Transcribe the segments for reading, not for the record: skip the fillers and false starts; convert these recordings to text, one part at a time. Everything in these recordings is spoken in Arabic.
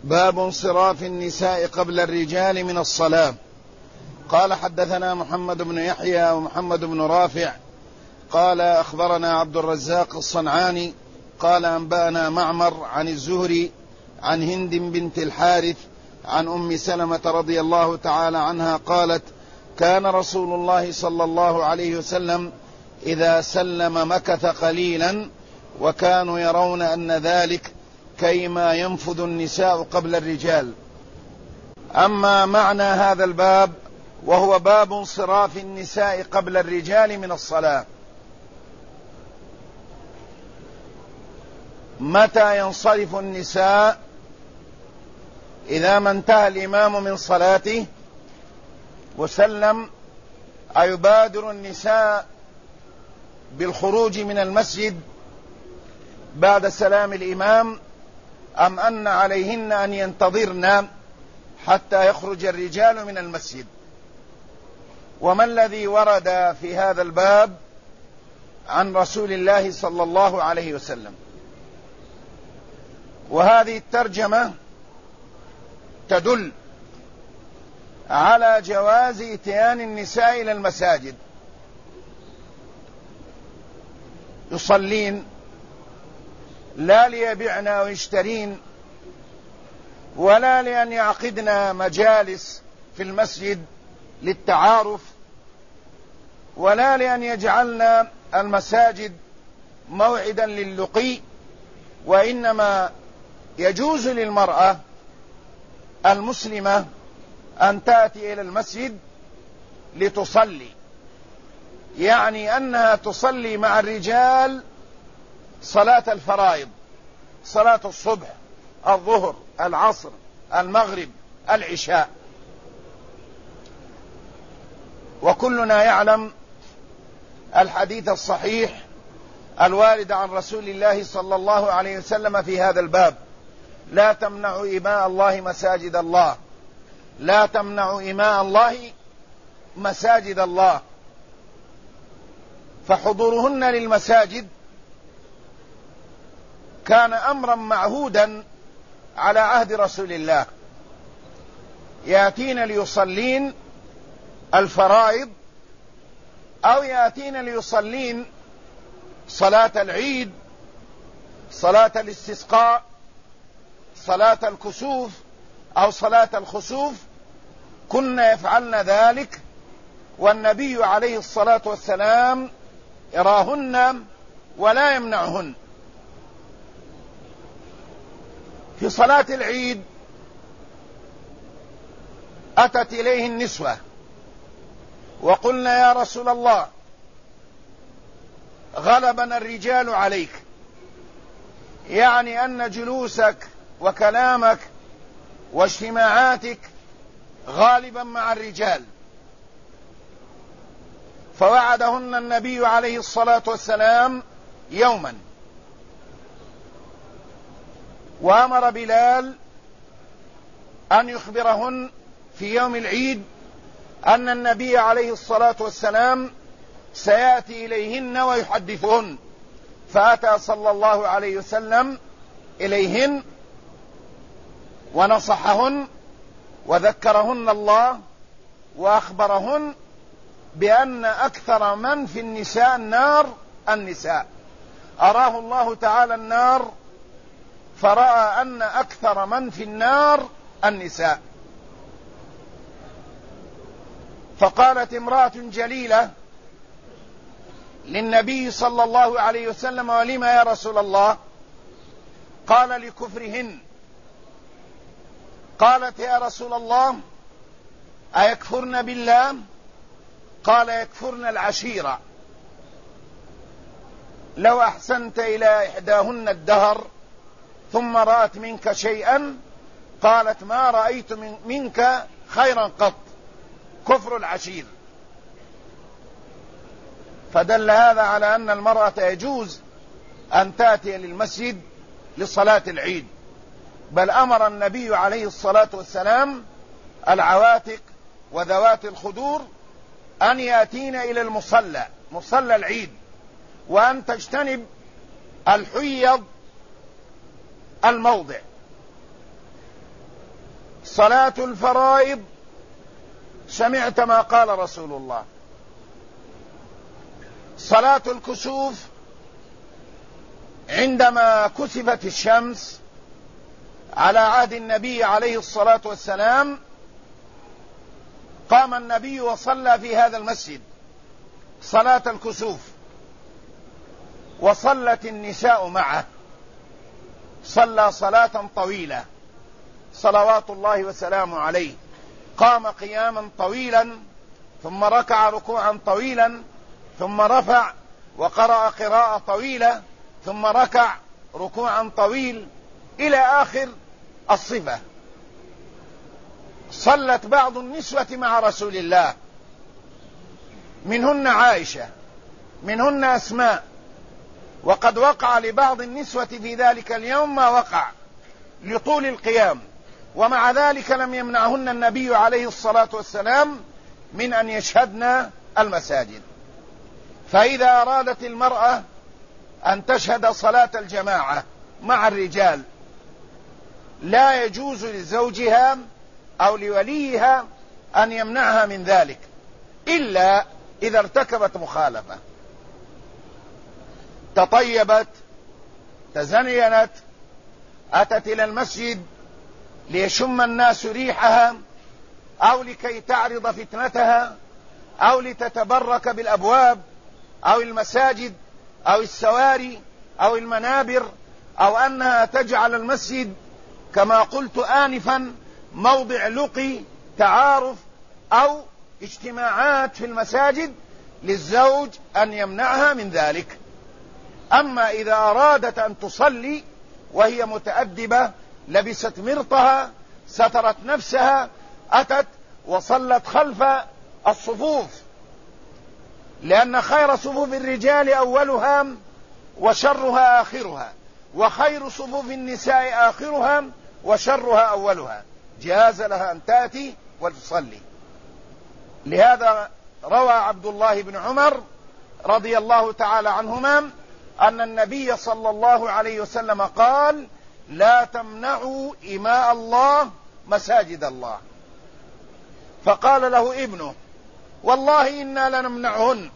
باب انصراف النساء قبل الرجال من الصلاة. قال حدثنا محمد بن يحيى ومحمد بن رافع قال أخبرنا عبد الرزاق الصنعاني قال أنبأنا معمر عن الزهري عن هند بنت الحارث عن أم سلمة رضي الله تعالى عنها قالت: كان رسول الله صلى الله عليه وسلم إذا سلم مكث قليلا، وكانوا يرون أن ذلك كيما ينفذ النساء قبل الرجال. أما معنى هذا الباب وهو باب انصراف النساء قبل الرجال من الصلاة. متى ينصرف النساء؟ إذا ما انتهى الإمام من صلاته وسلم، أيبادر النساء بالخروج من المسجد بعد سلام الإمام، أم أن عليهن أن ينتظرن حتى يخرج الرجال من المسجد؟ وما الذي ورد في هذا الباب عن رسول الله صلى الله عليه وسلم؟ وهذه الترجمة تدل على جواز إتيان النساء إلى المساجد يصلين، لا ليبيعن ويشترين، ولا لأن يعقدن مجالس في المسجد للتعارف، ولا لأن يجعلن المساجد موعدا للقي، وإنما يجوز للمرأة المسلمة أن تأتي إلى المسجد لتصلي، يعني أنها تصلي مع الرجال صلاة الفرائض، صلاة الصبح، الظهر، العصر، المغرب، العشاء. وكلنا يعلم الحديث الصحيح الوارد عن رسول الله صلى الله عليه وسلم في هذا الباب: لا تمنعوا إماء الله مساجد الله، لا تمنعوا إماء الله مساجد الله. فحضورهن للمساجد كان أمرا معهودا على عهد رسول الله، يأتين ليصلين الفرائض، أو يأتين ليصلين صلاة العيد، صلاة الاستسقاء، صلاة الكسوف، أو صلاة الخسوف. كنا يفعلن ذلك، والنبي عليه الصلاة والسلام يراهن ولا يمنعهن. في صلاة العيد أتت إليه النسوة وقلنا: يا رسول الله، غلبنا الرجال عليك، يعني أن جلوسك وكلامك واجتماعاتك غالبا مع الرجال. فوعدهن النبي عليه الصلاة والسلام يوما، وأمر بلال أن يخبرهن في يوم العيد أن النبي عليه الصلاة والسلام سيأتي إليهن ويحدثهن. فأتى صلى الله عليه وسلم إليهن ونصحهن وذكرهن الله، وأخبرهن بأن أكثر من في النساء النار النساء. أراه الله تعالى النار فرأى أن أكثر من في النار النساء. فقالت امرأة جليلة للنبي صلى الله عليه وسلم: ولما يا رسول الله؟ قال: لكفرهن. قالت: يا رسول الله، أيكفرن بالله؟ قال: يكفرن العشيرة. لو أحسنت إلى إحداهن الدهر ثم رأت منك شيئا قالت: ما رأيت منك خيرا قط. كفر العشير. فدل هذا على أن المرأة يجوز أن تأتي للمسجد لصلاة العيد، بل أمر النبي عليه الصلاة والسلام العواتق وذوات الخدور أن يأتين إلى المصلى، مصلى العيد، وأن تجتنب الحيض الموضع. صلاة الفرائض سمعت ما قال رسول الله. صلاة الكسوف عندما كسفت الشمس على عهد النبي عليه الصلاة والسلام قام النبي وصلى في هذا المسجد صلاة الكسوف، وصلت النساء معه، صلى صلاة طويلة صلوات الله وسلامه عليه. قام قياما طويلا، ثم ركع ركوعا طويلا، ثم رفع وقرأ قراءة طويلة، ثم ركع ركوعا طويل إلى آخر الصفة. صلت بعض النسوة مع رسول الله، منهن عائشة، منهن أسماء، وقد وقع لبعض النسوة في ذلك اليوم ما وقع لطول القيام، ومع ذلك لم يمنعهن النبي عليه الصلاة والسلام من أن يشهدن المساجد. فإذا أرادت المرأة أن تشهد صلاة الجماعة مع الرجال لا يجوز لزوجها أو لوليها أن يمنعها من ذلك إلا إذا ارتكبت مخالفة، تطيبت، تزينت، أتت إلى المسجد ليشم الناس ريحها، أو لكي تعرض فتنتها، أو لتتبرك بالأبواب أو المساجد أو السواري أو المنابر، أو أنها تجعل المسجد كما قلت آنفا موضع لقي تعارف أو اجتماعات في المساجد، للزوج أن يمنعها من ذلك. أما إذا أرادت أن تصلي وهي متأدبة، لبست مرطها، سترت نفسها، أتت وصلت خلف الصفوف، لأن خير صفوف الرجال أولها وشرها آخرها، وخير صفوف النساء آخرها وشرها أولها، جاز لها أن تأتي وتصلي. لهذا روى عبد الله بن عمر رضي الله تعالى عنهما أن النبي صلى الله عليه وسلم قال: لا تمنعوا إماء الله مساجد الله. فقال له ابنه: والله إنا لنمنعهن.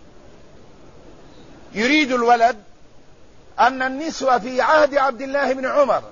يريد الولد أن النسوة في عهد عبد الله بن عمر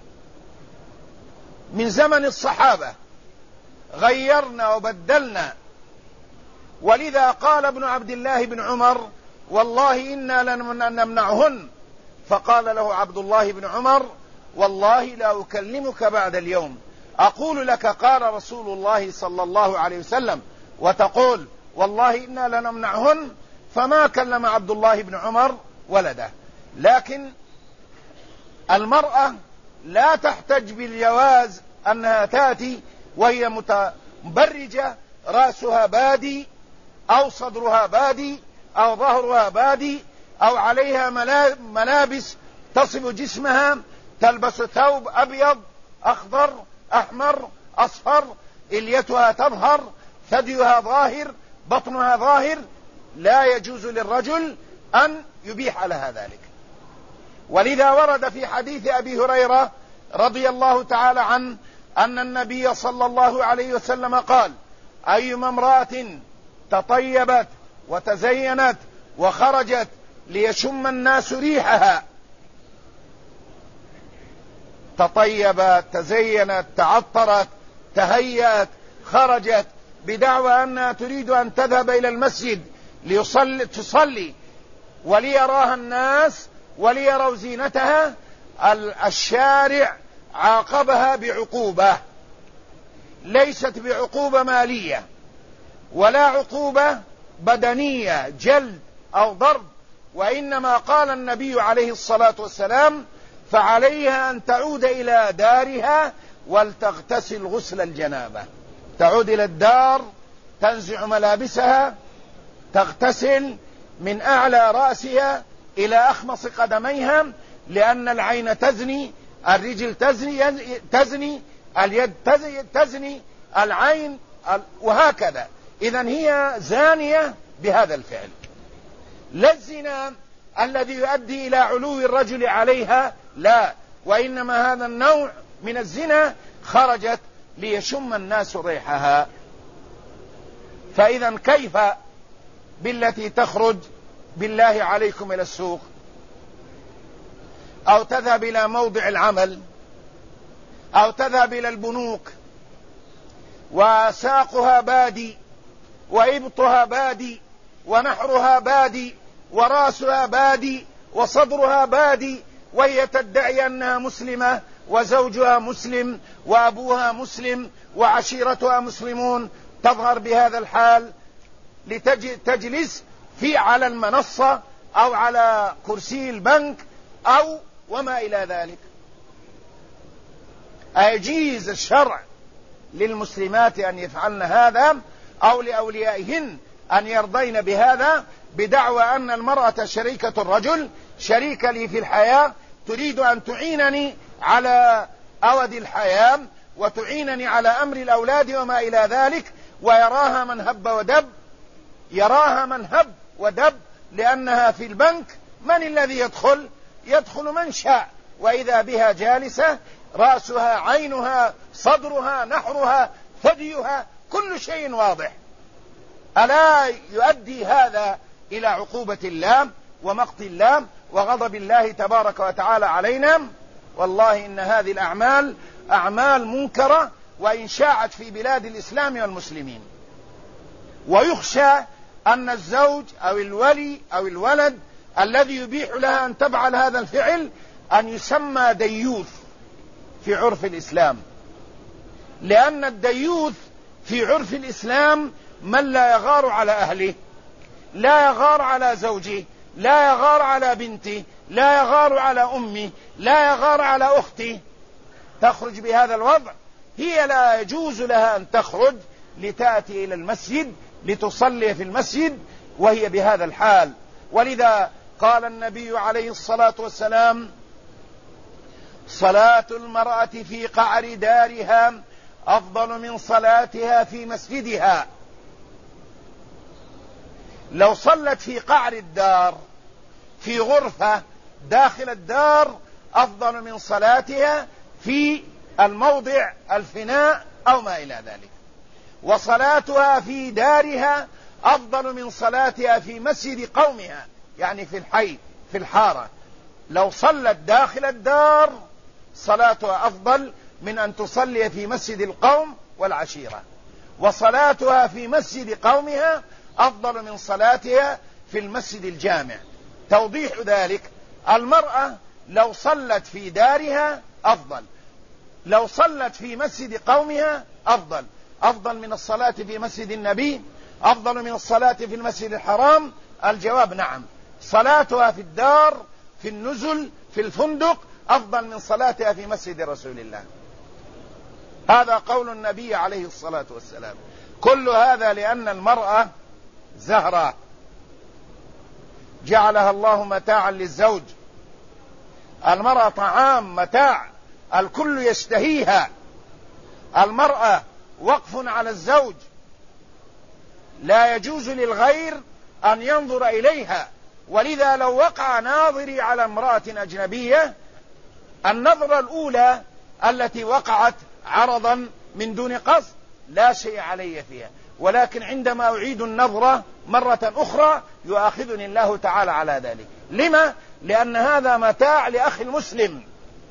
من زمن الصحابة غيرنا وبدلنا، ولذا قال ابن عبد الله بن عمر: والله إنا لنمنعهن. فقال له عبد الله بن عمر: والله لا أكلمك بعد اليوم، أقول لك قال رسول الله صلى الله عليه وسلم، وتقول والله إنا لنمنعهن. فما كلم عبد الله بن عمر ولده. لكن المرأة لا تحتج بالجواز أنها تأتي وهي متبرجة، رأسها بادي أو صدرها بادي أو ظهرها بادي أو عليها ملابس تصف جسمها، تلبس ثوب أبيض أخضر أحمر أصفر، إليتها تظهر، ثديها ظاهر، بطنها ظاهر، لا يجوز للرجل أن يبيح لها ذلك. ولذا ورد في حديث أبي هريرة رضي الله تعالى عنه أن النبي صلى الله عليه وسلم قال: أيما امرأة تطيبت وتزينت وخرجت ليشم الناس ريحها، تطيبت، تزينت، تعطرت، تهيأت، خرجت بدعوى أنها تريد أن تذهب إلى المسجد تصلي وليراها الناس وليروا زينتها، الشارع عاقبها بعقوبة ليست بعقوبة مالية ولا عقوبة بدنية جلد أو ضرب، وإنما قال النبي عليه الصلاة والسلام: فعليها أن تعود إلى دارها ولتغتسل غسل الجنابة. تعود إلى الدار، تنزع ملابسها، تغتسل من أعلى رأسها إلى أخمص قدميها، لأن العين تزني، الرجل تزني، اليد تزني، العين، وهكذا. إذن هي زانية بهذا الفعل، لا الزنا الذي يؤدي إلى علو الرجل عليها، لا، وإنما هذا النوع من الزنا خرجت ليشم الناس ريحها. فإذا كيف بالتي تخرج بالله عليكم إلى السوق أو تذهب إلى موضع العمل أو تذهب إلى البنوك وساقها بادي وإبطها بادي ونحرها بادي وراسها بادي وصدرها بادي، وهي تدعي أنها مسلمة وزوجها مسلم وأبوها مسلم وعشيرتها مسلمون، تظهر بهذا الحال لتجلس على المنصة أو على كرسي البنك أو وما إلى ذلك. أيجيز الشرع للمسلمات أن يفعلن هذا أو لأوليائهن أن يرضين بهذا بدعوى أن المرأة شريكة الرجل، شريكة لي في الحياة، تريد أن تعينني على أود الحياة وتعينني على أمر الأولاد وما إلى ذلك، ويراها من هب ودب، يراها من هب ودب لأنها في البنك. من الذي يدخل؟ يدخل من شاء، وإذا بها جالسة رأسها عينها صدرها نحرها ثديها كل شيء واضح. ألا يؤدي هذا إلى عقوبة الله ومقت الله وغضب الله تبارك وتعالى علينا؟ والله إن هذه الأعمال أعمال منكرة، وإن شاعت في بلاد الإسلام والمسلمين. ويخشى أن الزوج أو الولي أو الولد الذي يبيح لها أن تفعل هذا الفعل أن يسمى ديوث في عرف الإسلام، لأن الديوث في عرف الإسلام من لا يغار على أهله، لا يغار على زوجه، لا يغار على بنته، لا يغار على أمه، لا يغار على أخته. تخرج بهذا الوضع، هي لا يجوز لها أن تخرج لتأتي إلى المسجد لتصلي في المسجد وهي بهذا الحال. ولذا قال النبي عليه الصلاة والسلام: صلاة المرأة في قعر دارها أفضل من صلاتها في مسجدها. لو صلت في قعر الدار في غرفة داخل الدار أفضل من صلاتها في الموضع الفناء أو ما إلى ذلك. وصلاتها في دارها أفضل من صلاتها في مسجد قومها، يعني في الحي في الحارة. لو صلت داخل الدار صلاتها أفضل من أن تصلي في مسجد القوم والعشيرة، وصلاتها في مسجد قومها أفضل من صلاتها في المسجد الجامع. توضيح ذلك: المرأة لو صلت في دارها أفضل، لو صلت في مسجد قومها أفضل من الصلاة في مسجد النبي، أفضل من الصلاة في المسجد الحرام. الجواب نعم، صلاتها في الدار في النزل في الفندق أفضل من صلاتها في مسجد رسول الله. هذا قول النبي عليه الصلاة والسلام. كل هذا لأن المرأة زهرة جعلها الله متاعا للزوج. المرأة طعام متاع الكل يشتهيها. المرأة وقف على الزوج، لا يجوز للغير أن ينظر إليها. ولذا لو وقع ناظري على امرأة أجنبية، النظرة الأولى التي وقعت عرضا من دون قصد لا شيء علي فيها، ولكن عندما أعيد النظرة مرة أخرى يؤاخذني الله تعالى على ذلك. لما؟ لأن هذا متاع لأخي المسلم،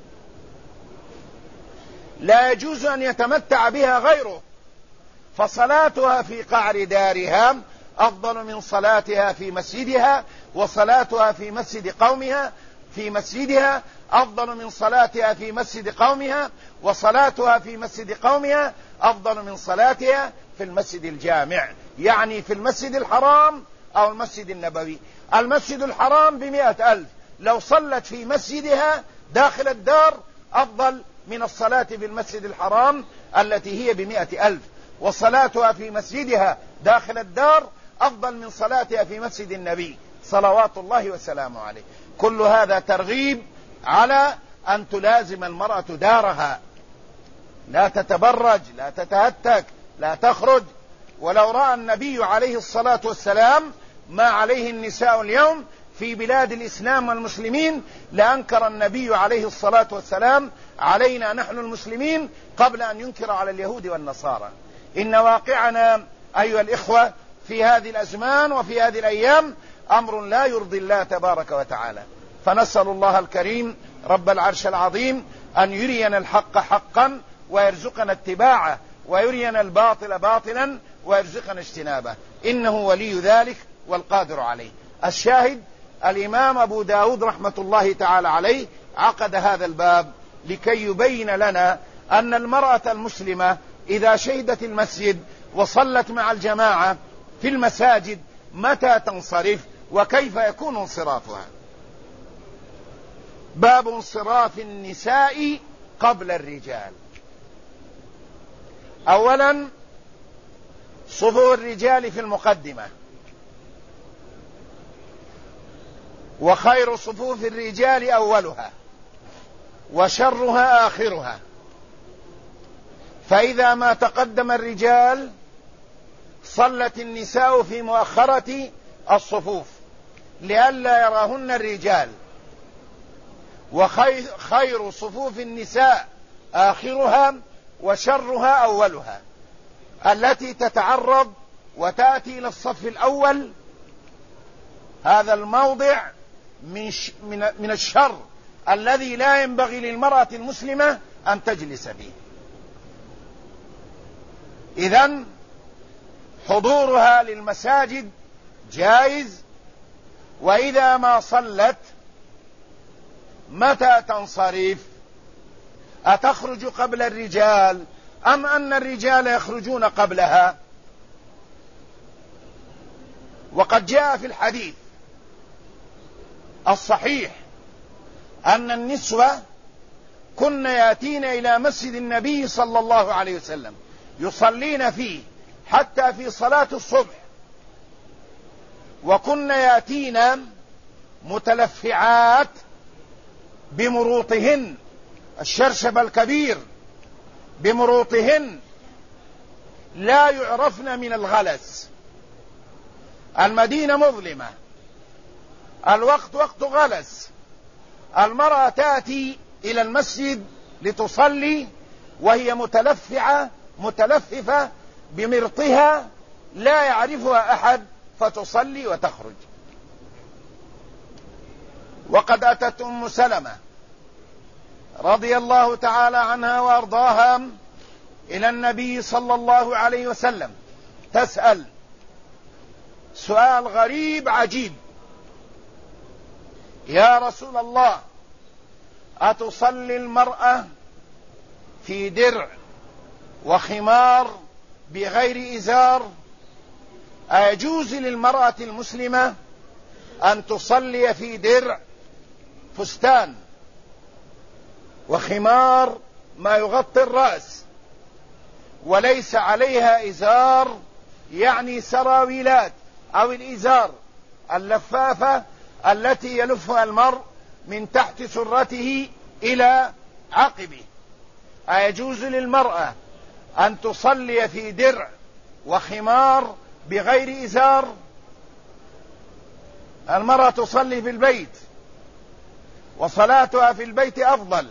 لا يجوز أن يتمتع بها غيره. فصلاتها في قعر دارها أفضل من صلاتها في مسجدها، وصلاتها في مسجد قومها في مسجدها أفضل من صلاتها في مسجد قومها، وصلاتها في مسجد قومها أفضل من صلاتها في المسجد الجامع، يعني في المسجد الحرام أو المسجد النبوي. المسجد الحرام ب100,000، لو صلت في مسجدها داخل الدار أفضل من الصلاة في المسجد الحرام التي هي ب100,000، وصلاتها في مسجدها داخل الدار أفضل من صلاتها في مسجد النبي صلوات الله وسلامه عليه. كل هذا ترغيب على أن تلازم المرأة دارها، لا تتبرج، لا تتهتك، لا تخرج. ولو رأى النبي عليه الصلاة والسلام ما عليه النساء اليوم في بلاد الإسلام والمسلمين لأنكر النبي عليه الصلاة والسلام علينا نحن المسلمين قبل أن ينكر على اليهود والنصارى. إن واقعنا أيها الإخوة في هذه الأزمان وفي هذه الأيام أمر لا يرضي الله تبارك وتعالى، فنسأل الله الكريم رب العرش العظيم أن يرينا الحق حقا ويرزقنا اتباعه، ويرينا الباطل باطلا ويرزقنا اجتنابه، إنه ولي ذلك والقادر عليه. الشاهد الإمام أبو داود رحمة الله تعالى عليه عقد هذا الباب لكي يبين لنا أن المرأة المسلمة إذا شهدت المسجد وصلت مع الجماعة في المساجد متى تنصرف وكيف يكون انصرافها. باب انصراف النساء قبل الرجال. أولا صفوف الرجال في المقدمة، وخير صفوف الرجال أولها وشرها آخرها، فإذا ما تقدم الرجال صلت النساء في مؤخرة الصفوف لئلا يراهن الرجال، وخير صفوف النساء آخرها وشرها أولها. التي تتعرض وتأتي إلى الصف الأول هذا الموضع من الشر الذي لا ينبغي للمرأة المسلمة أن تجلس فيه. إذن حضورها للمساجد جائز، وإذا ما صلت متى تنصرف؟ أتخرج قبل الرجال أم أن الرجال يخرجون قبلها؟ وقد جاء في الحديث الصحيح أن النسوة كن يأتين إلى مسجد النبي صلى الله عليه وسلم يصلين فيه حتى في صلاة الصبح، وكن يأتين متلفعات بمروطهن، الشرشب الكبير بمروطهن، لا يعرفن من الغلس. المدينة مظلمة، الوقت وقت غلس، المرأة تأتي إلى المسجد لتصلي وهي متلففة بمرطها لا يعرفها أحد، فتصلي وتخرج. وقد أتت أم سلمة رضي الله تعالى عنها وأرضاها إلى النبي صلى الله عليه وسلم تسأل سؤال غريب عجيب: يا رسول الله، أتصلي المرأة في درع وخمار بغير إزار؟ أيجوز للمرأة المسلمة أن تصلي في درع فستان وخمار ما يغطي الرأس وليس عليها إزار، يعني سراويلات أو الإزار اللفافة التي يلفها المرء من تحت سرته إلى عقبه؟ أيجوز للمرأة أن تصلي في درع وخمار بغير إزار؟ المرأة تصلي في البيت وصلاتها في البيت أفضل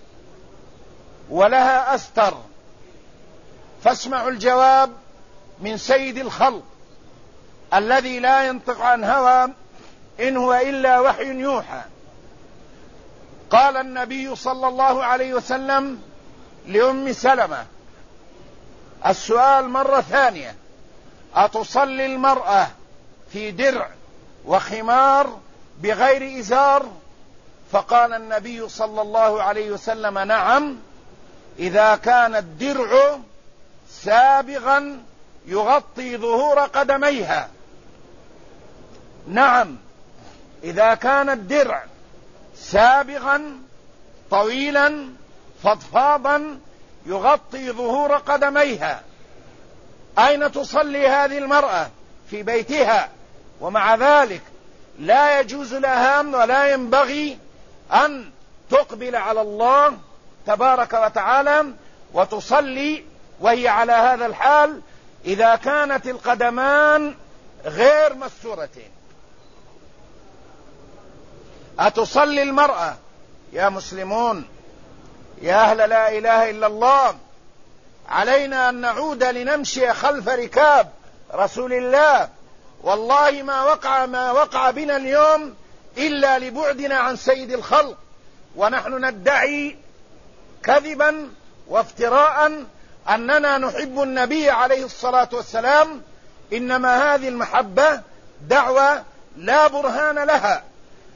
ولها أستر. فاسمعوا الجواب من سيد الخلق الذي لا ينطق عن هوى إن هو إلا وحي يوحى. قال النبي صلى الله عليه وسلم لأم سلمة السؤال مرة ثانية: أتصلي المرأة في درع وخمار بغير إزار؟ فقال النبي صلى الله عليه وسلم: نعم، إذا كان الدرع سابغا يغطي ظهور قدميها. نعم، إذا كان الدرع سابغا طويلا فضفاضا يغطي ظهور قدميها. أين تصلي هذه المرأة؟ في بيتها، ومع ذلك لا يجوز لها ولا ينبغي أن تقبل على الله تبارك وتعالى وتصلي وهي على هذا الحال إذا كانت القدمان غير مستورتين. أتصلي المرأة؟ يا مسلمون، يا أهل لا إله إلا الله، علينا أن نعود لنمشي خلف ركاب رسول الله. والله ما وقع بنا اليوم إلا لبعدنا عن سيد الخلق، ونحن ندعي كذبا وافتراء أننا نحب النبي عليه الصلاة والسلام. إنما هذه المحبة دعوة لا برهان لها.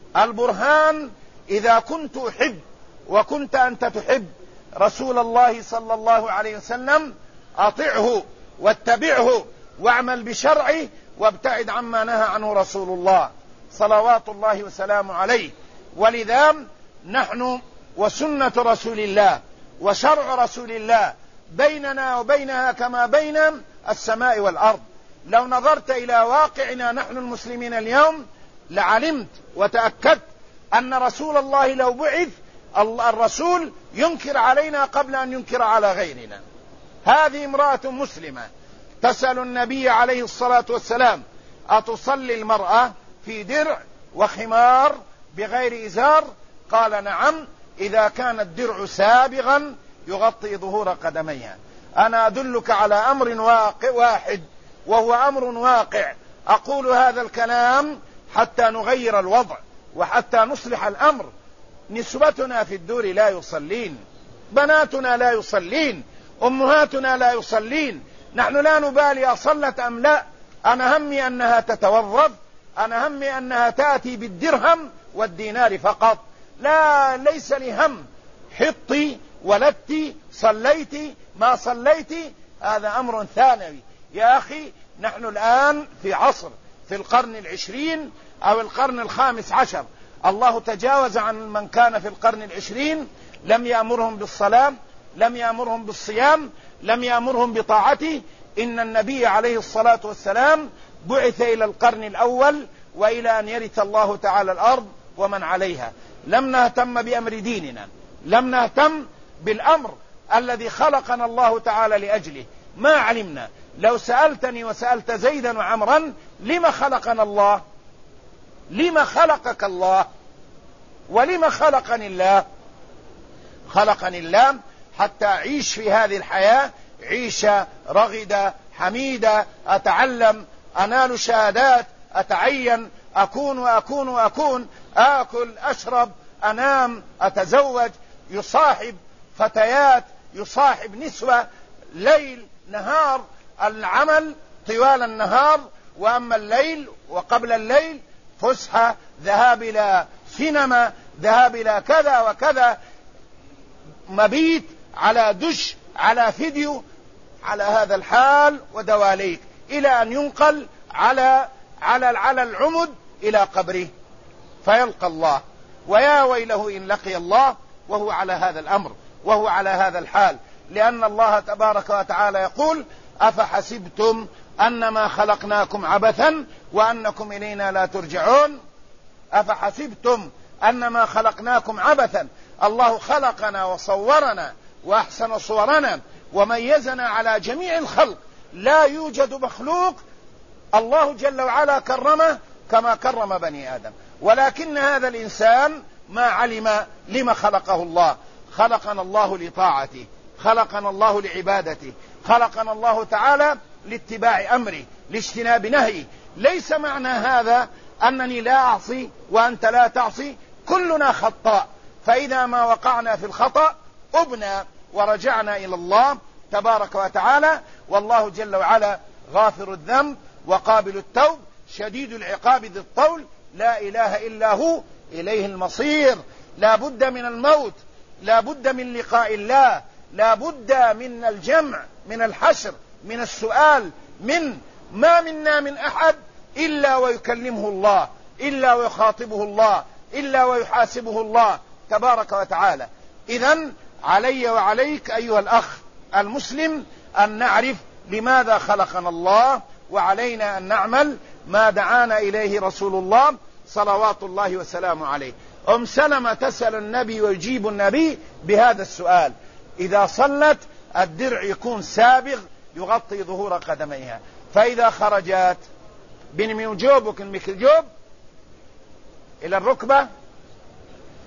البرهان إذا كنت أحب وكنت أنت تحب رسول الله صلى الله عليه وسلم، أطعه واتبعه واعمل بشرعه وابتعد عما نهى عنه رسول الله صلوات الله وسلامه عليه. ولذا نحن وسنة رسول الله وشرع رسول الله بيننا وبينها كما بين السماء والأرض. لو نظرت إلى واقعنا نحن المسلمين اليوم لعلمت وتأكدت أن رسول الله لو بعث الرسول ينكر علينا قبل أن ينكر على غيرنا. هذه امرأة مسلمة تسأل النبي عليه الصلاة والسلام: أتصلي المرأة في درع وخمار بغير إزار؟ قال: نعم، إذا كان الدرع سابغا يغطي ظهور قدميها. أنا أدلك على أمر واحد، وهو أمر واقع. أقول هذا الكلام حتى نغير الوضع وحتى نصلح الأمر. نسوتنا في الدور لا يصلين، بناتنا لا يصلين، أمهاتنا لا يصلين. نحن لا نبالي أصلت أم لا، أنا همي أنها تتوظف، أنا همي أنها تأتي بالدرهم والدينار فقط. ليس لي هم حطي ولدتي صليتي ما صليتي، هذا أمر ثانوي. يا أخي، نحن الآن في عصر في القرن 20 أو القرن 15. الله تجاوز عن من كان في القرن 20. لم يأمرهم بالصلاة، لم يأمرهم بالصيام، لم يأمرهم بطاعته. إن النبي عليه الصلاة والسلام بعث إلى القرن الأول وإلى أن يرث الله تعالى الأرض ومن عليها. لم نهتم بأمر ديننا، لم نهتم بالأمر الذي خلقنا الله تعالى لأجله. ما علمنا. لو سألتني وسألت زيدا وعمرا: لما خلقنا الله؟ لما خلقك الله؟ ولما خلقني الله؟ خلقني الله حتى أعيش في هذه الحياة عيشة رغدة حميدة، أتعلم، أنال شهادات، أتعين، أكون وأكون وأكون، آكل، أشرب، أنام، أتزوج، يصاحب فتيات، يصاحب نسوة، ليل نهار، العمل طوال النهار، وأما الليل وقبل الليل فسحة، ذهاب إلى سينما، ذهاب إلى كذا وكذا، مبيت، على دش، على فيديو، على هذا الحال ودواليك، إلى أن ينقل على العمد إلى قبره فيلقى الله. ويا ويله إن لقي الله وهو على هذا الأمر وهو على هذا الحال. لأن الله تبارك وتعالى يقول: أفحسبتم أنما خلقناكم عبثا وأنكم إلينا لا ترجعون. أفحسبتم أنما خلقناكم عبثا. الله خلقنا وصورنا وأحسن صورنا وميزنا على جميع الخلق. لا يوجد مخلوق الله جل وعلا كرمه كما كرم بني آدم، ولكن هذا الإنسان ما علم لما خلقه الله. خلقنا الله لطاعته، خلقنا الله لعبادته، خلقنا الله تعالى لاتباع أمره، لاجتناب نهيه. ليس معنى هذا أنني لا أعصي وأنت لا تعصي، كلنا خطاء. فإذا ما وقعنا في الخطأ أبنا ورجعنا إلى الله تبارك وتعالى. والله جل وعلا غافر الذنب وقابل التوب شديد العقاب ذي الطول، لا إله إلا هو، إليه المصير. لا بد من الموت، لا بد من لقاء الله، لا بد من الجمع، من الحشر، من السؤال. ما منا من أحد إلا ويكلمه الله، إلا ويخاطبه الله، إلا ويحاسبه الله تبارك وتعالى. إذن علي وعليك أيها الأخ المسلم أن نعرف لماذا خلقنا الله، وعلينا أن نعمل ما دعانا إليه رسول الله صلوات الله وسلامه عليه. أم سلمة تسأل النبي ويجيب النبي بهذا السؤال: إذا صلت الدرع يكون سابغ يغطي ظهور قدميها، فإذا خرجت بين جوبك المكجوب إلى الركبة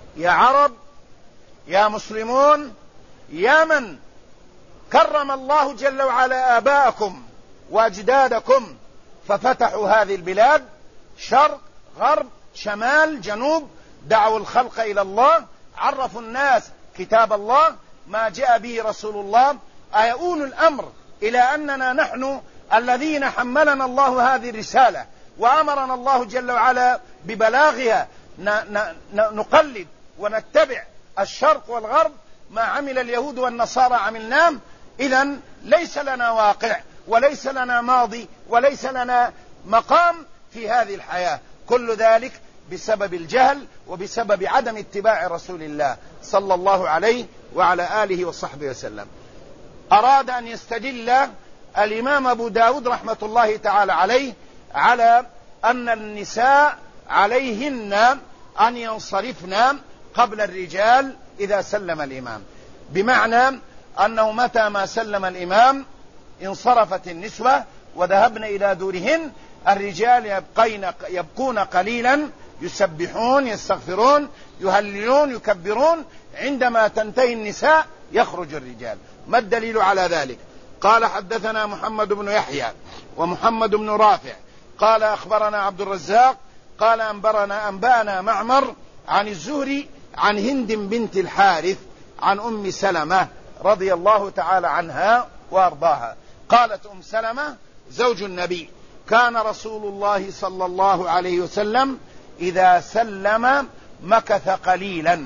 يا عرب، يا مسلمون، يا من كرم الله جل وعلا آباءكم وأجدادكم ففتحوا هذه البلاد شرق غرب شمال جنوب، دعوا الخلق إلى الله، عرفوا الناس كتاب الله ما جاء به رسول الله، أيؤول الأمر إلى أننا نحن الذين حملنا الله هذه الرسالة وأمرنا الله جل وعلا ببلاغها نقلد ونتبع الشرق والغرب، ما عمل اليهود والنصارى عملناه. إذن ليس لنا واقع وليس لنا ماضي وليس لنا مقام في هذه الحياة، كل ذلك بسبب الجهل وبسبب عدم اتباع رسول الله صلى الله عليه وعلى آله وصحبه وسلم. أراد أن يستدل الإمام أبو داود رحمة الله تعالى عليه على أن النساء عليهن أن ينصرفن قبل الرجال إذا سلم الإمام، بمعنى أنه متى ما سلم الإمام انصرفت النسوة وذهبن إلى دورهن، الرجال يبقون قليلا يسبحون يستغفرون يهللون يكبرون، عندما تنتهي النساء يخرج الرجال. ما الدليل على ذلك؟ قال حدثنا محمد بن يحيى ومحمد بن رافع قال أخبرنا عبد الرزاق قال أنبأنا معمر عن الزهري عن هند بنت الحارث عن أم سلمة رضي الله تعالى عنها وأرضاها قالت أم سلمة زوج النبي: كان رسول الله صلى الله عليه وسلم إذا سلم مكث قليلا.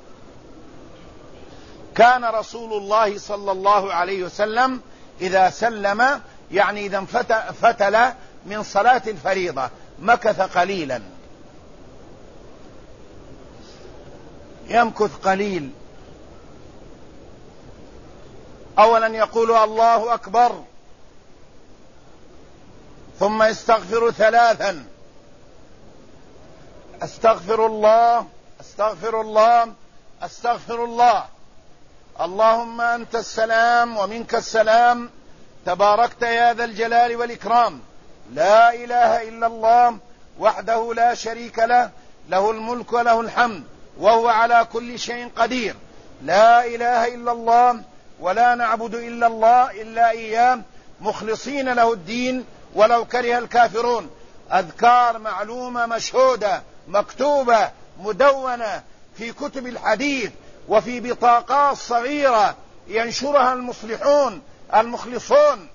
كان رسول الله صلى الله عليه وسلم إذا سلم يعني إذا فتل من صلاة الفريضة مكث قليلا. يمكث قليل، أولا يقول الله أكبر ثم يستغفر ثلاثا: أستغفر الله أستغفر الله أستغفر الله، اللهم أنت السلام ومنك السلام، تباركت يا ذا الجلال والإكرام، لا إله إلا الله وحده لا شريك له، له الملك وله الحمد وهو على كل شيء قدير، لا إله إلا الله ولا نعبد إلا الله إلا إياه مخلصين له الدين ولو كره الكافرون. أذكار معلومة مشهودة مكتوبة مدونة في كتب الحديث وفي بطاقات صغيرة ينشرها المصلحون المخلصون،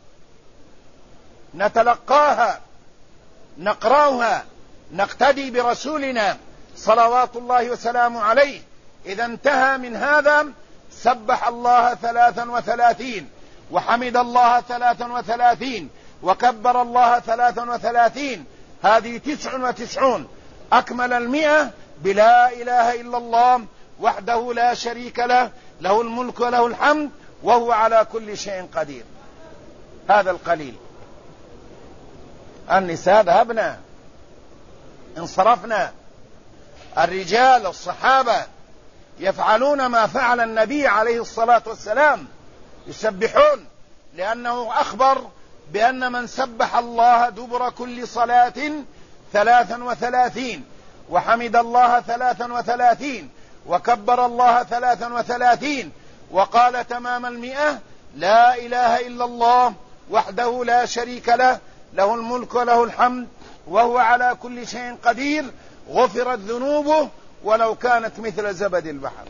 نتلقاها نقرأها نقتدي برسولنا صلوات الله وسلامه عليه. إذا انتهى من هذا سبح الله 33 وحمد الله 33 وكبر الله 33، هذه 99. أكمل 100 بلا إله إلا الله وحده لا شريك له، له الملك وله الحمد وهو على كل شيء قدير. هذا القليل. النساء ذهبنا انصرفنا، الرجال الصحابة يفعلون ما فعل النبي عليه الصلاة والسلام، يسبحون، لأنه أخبر بأن من سبح الله دبر كل صلاة 33 وحمد الله 33 وكبر الله 33 وقال تمام 100 لا إله إلا الله وحده لا شريك له، له الملك وله الحمد وهو على كل شيء قدير، غفرت ذنوبه ولو كانت مثل زبد البحر.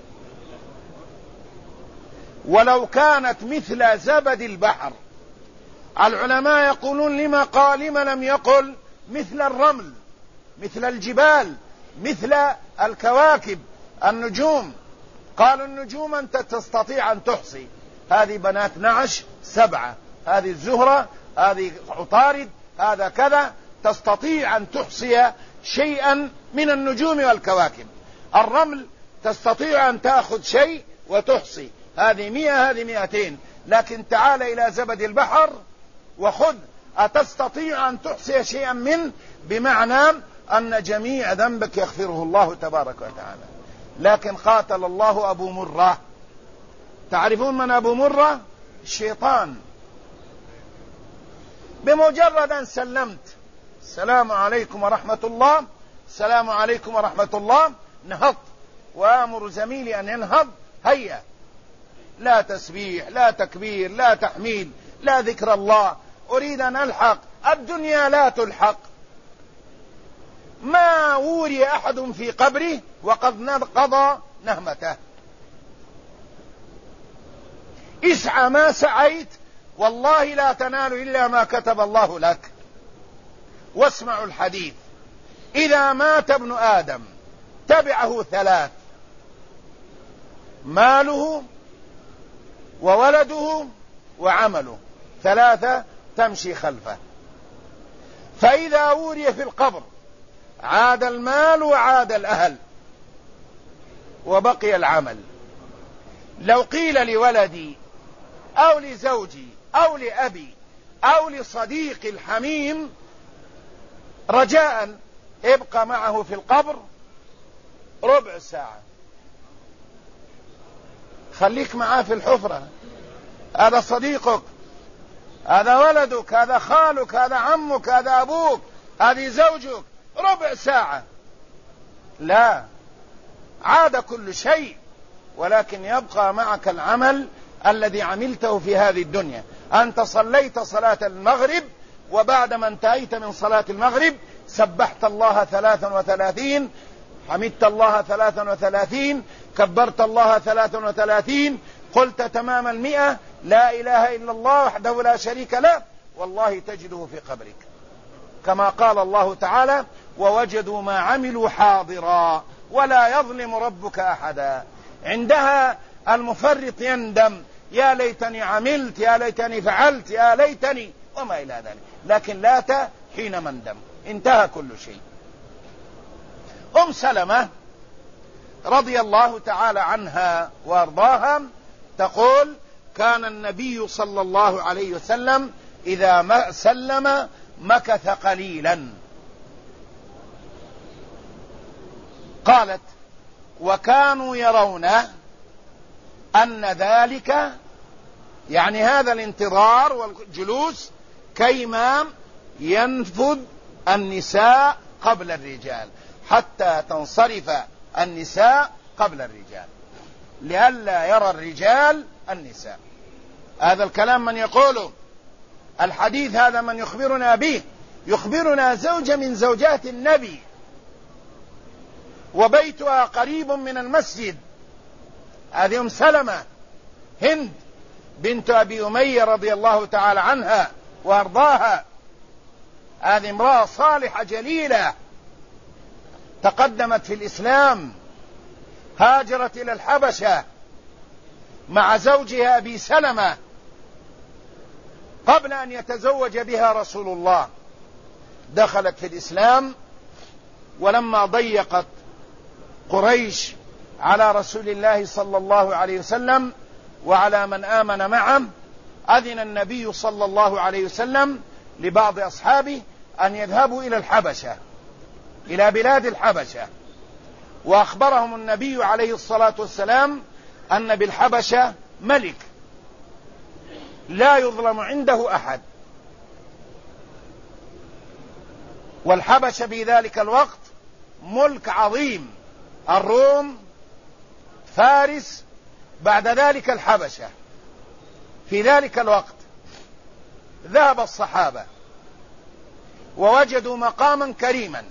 ولو كانت مثل زبد البحر. العلماء يقولون لما لم يقل مثل الرمل، مثل الجبال، مثل الكواكب النجوم؟ قالوا النجوم أنت تستطيع أن تحصي، هذه بنات نعش 7، هذه الزهرة، هذه عطارد، هذا كذا، تستطيع أن تحصي شيئا من النجوم والكواكب. الرمل تستطيع أن تأخذ شيء وتحصي، هذه 100 هذه 200، لكن تعال إلى زبد البحر وخذ، أتستطيع أن تحصي شيئا منه؟ بمعنى أن جميع ذنبك يغفره الله تبارك وتعالى. لكن قاتل الله أبو مرة. تعرفون من أبو مرة؟ الشيطان. بمجرد أن سلمت السلام عليكم ورحمة الله، السلام عليكم ورحمة الله، نهض وآمر زميلي أن ينهض، هيا، لا تسبيح، لا تكبير، لا تحميد، لا ذكر الله، أريد أن ألحق. الدنيا لا تلحق. ما وري أحد في قبره وقد قضى نهمته. اسعى ما سعيت، والله لا تنال إلا ما كتب الله لك. واسمعوا الحديث: إذا مات ابن آدم تبعه ثلاث: ماله وولده وعمله، ثلاثة تمشي خلفه. فإذا وري في القبر عاد المال وعاد الأهل وبقي العمل. لو قيل لولدي أو لزوجي أو لأبي أو لصديق الحميم رجاء ابقى معه في القبر ربع ساعة، خليك معاه في الحفرة، هذا صديقك، هذا ولدك، هذا خالك، هذا عمك، هذا أبوك، هذه زوجك، ربع ساعة، لا، عاد كل شيء، ولكن يبقى معك العمل الذي عملته في هذه الدنيا. أنت صليت صلاة المغرب، وبعدما انتهيت من صلاة المغرب سبحت الله 33، حمدت الله 33، كبرت الله 33، قلت تمام 100 لا إله إلا الله وحده لا شريك له، والله تجده في قبرك، كما قال الله تعالى: ووجدوا ما عملوا حاضرا ولا يظلم ربك أحدا. عندها المفرط يندم: يا ليتني عملت، يا ليتني فعلت، يا ليتني، وما إلى ذلك. لكن لا حين مندم، انتهى كل شيء. أم سلمة رضي الله تعالى عنها وارضاها تقول: كان النبي صلى الله عليه وسلم إذا سلم مكث قليلا. قالت: وكانوا يرون أن ذلك، يعني هذا الانتظار والجلوس، كيما ينفذ النساء قبل الرجال، حتى تنصرف النساء قبل الرجال، لئلا يرى الرجال النساء. هذا الكلام من يقوله؟ الحديث هذا من يخبرنا به؟ يخبرنا زوجة من زوجات النبي، وبيتها قريب من المسجد. هذه أم سلمة هند بنت أبي أمية رضي الله تعالى عنها وارضاها. هذه امرأة صالحة جليلة تقدمت في الإسلام، هاجرت إلى الحبشة مع زوجها أبي سلمة قبل أن يتزوج بها رسول الله. دخلت في الإسلام، ولما ضيقت قريش على رسول الله صلى الله عليه وسلم وعلى من آمن معه، أذن النبي صلى الله عليه وسلم لبعض أصحابه أن يذهبوا إلى الحبشة، إلى بلاد الحبشة، وأخبرهم النبي عليه الصلاة والسلام أن بالحبشة ملك لا يظلم عنده أحد. والحبشة في ذلك الوقت ملك عظيم، الروم، فارس، بعد ذلك الحبشة. في ذلك الوقت ذهب الصحابة ووجدوا مقاما كريما،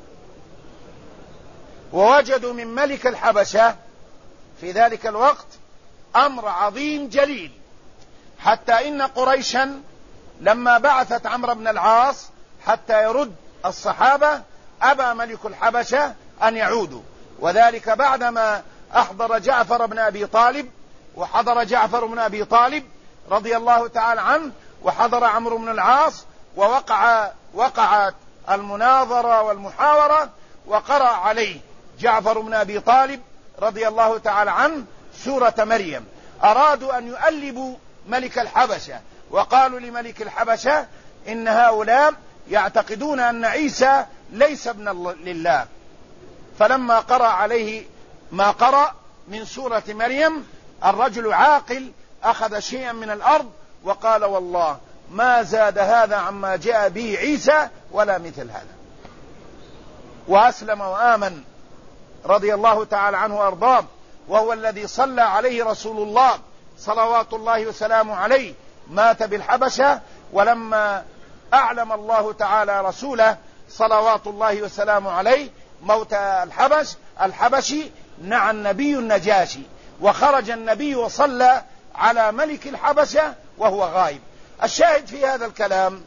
ووجدوا من ملك الحبشة في ذلك الوقت أمر عظيم جليل، حتى إن قريشا لما بعثت عمرو بن العاص حتى يرد الصحابة أبى ملك الحبشة أن يعودوا، وذلك بعدما أحضر جعفر بن أبي طالب، وحضر جعفر بن أبي طالب رضي الله تعالى عنه، وحضر عمرو بن العاص، وقعت المناظرة والمحاورة، وقرأ عليه جعفر بن أبي طالب رضي الله تعالى عنه سورة مريم. أرادوا أن يؤلبوا ملك الحبشة، وقالوا لملك الحبشة: إن هؤلاء يعتقدون أن عيسى ليس ابنا لله. فلما قرأ عليه ما قرأ من سورة مريم، الرجل عاقل أخذ شيئا من الأرض وقال: والله ما زاد هذا عما جاء به عيسى ولا مثل هذا، وأسلم وآمن رضي الله تعالى عنه وأرضاه، وهو الذي صلى عليه رسول الله صلوات الله وسلامه عليه، مات بالحبشة. ولما أعلم الله تعالى رسوله صلوات الله وسلامه عليه موت الحبشي، نعى النبي النجاشي، وخرج النبي وصلى على ملك الحبشة وهو غائب. الشاهد في هذا الكلام: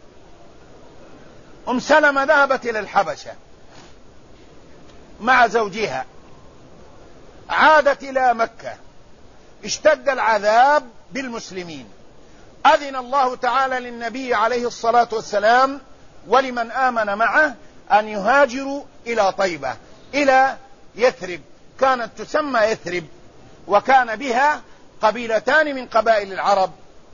أم سلمة ذهبت إلى الحبشة مع زوجها، عادت إلى مكة، اشتد العذاب بالمسلمين، أذن الله تعالى للنبي عليه الصلاة والسلام ولمن آمن معه أن يهاجروا إلى طيبة، إلى يثرب. كانت تسمى يثرب، وكان بها قبيلتان من قبائل العرب،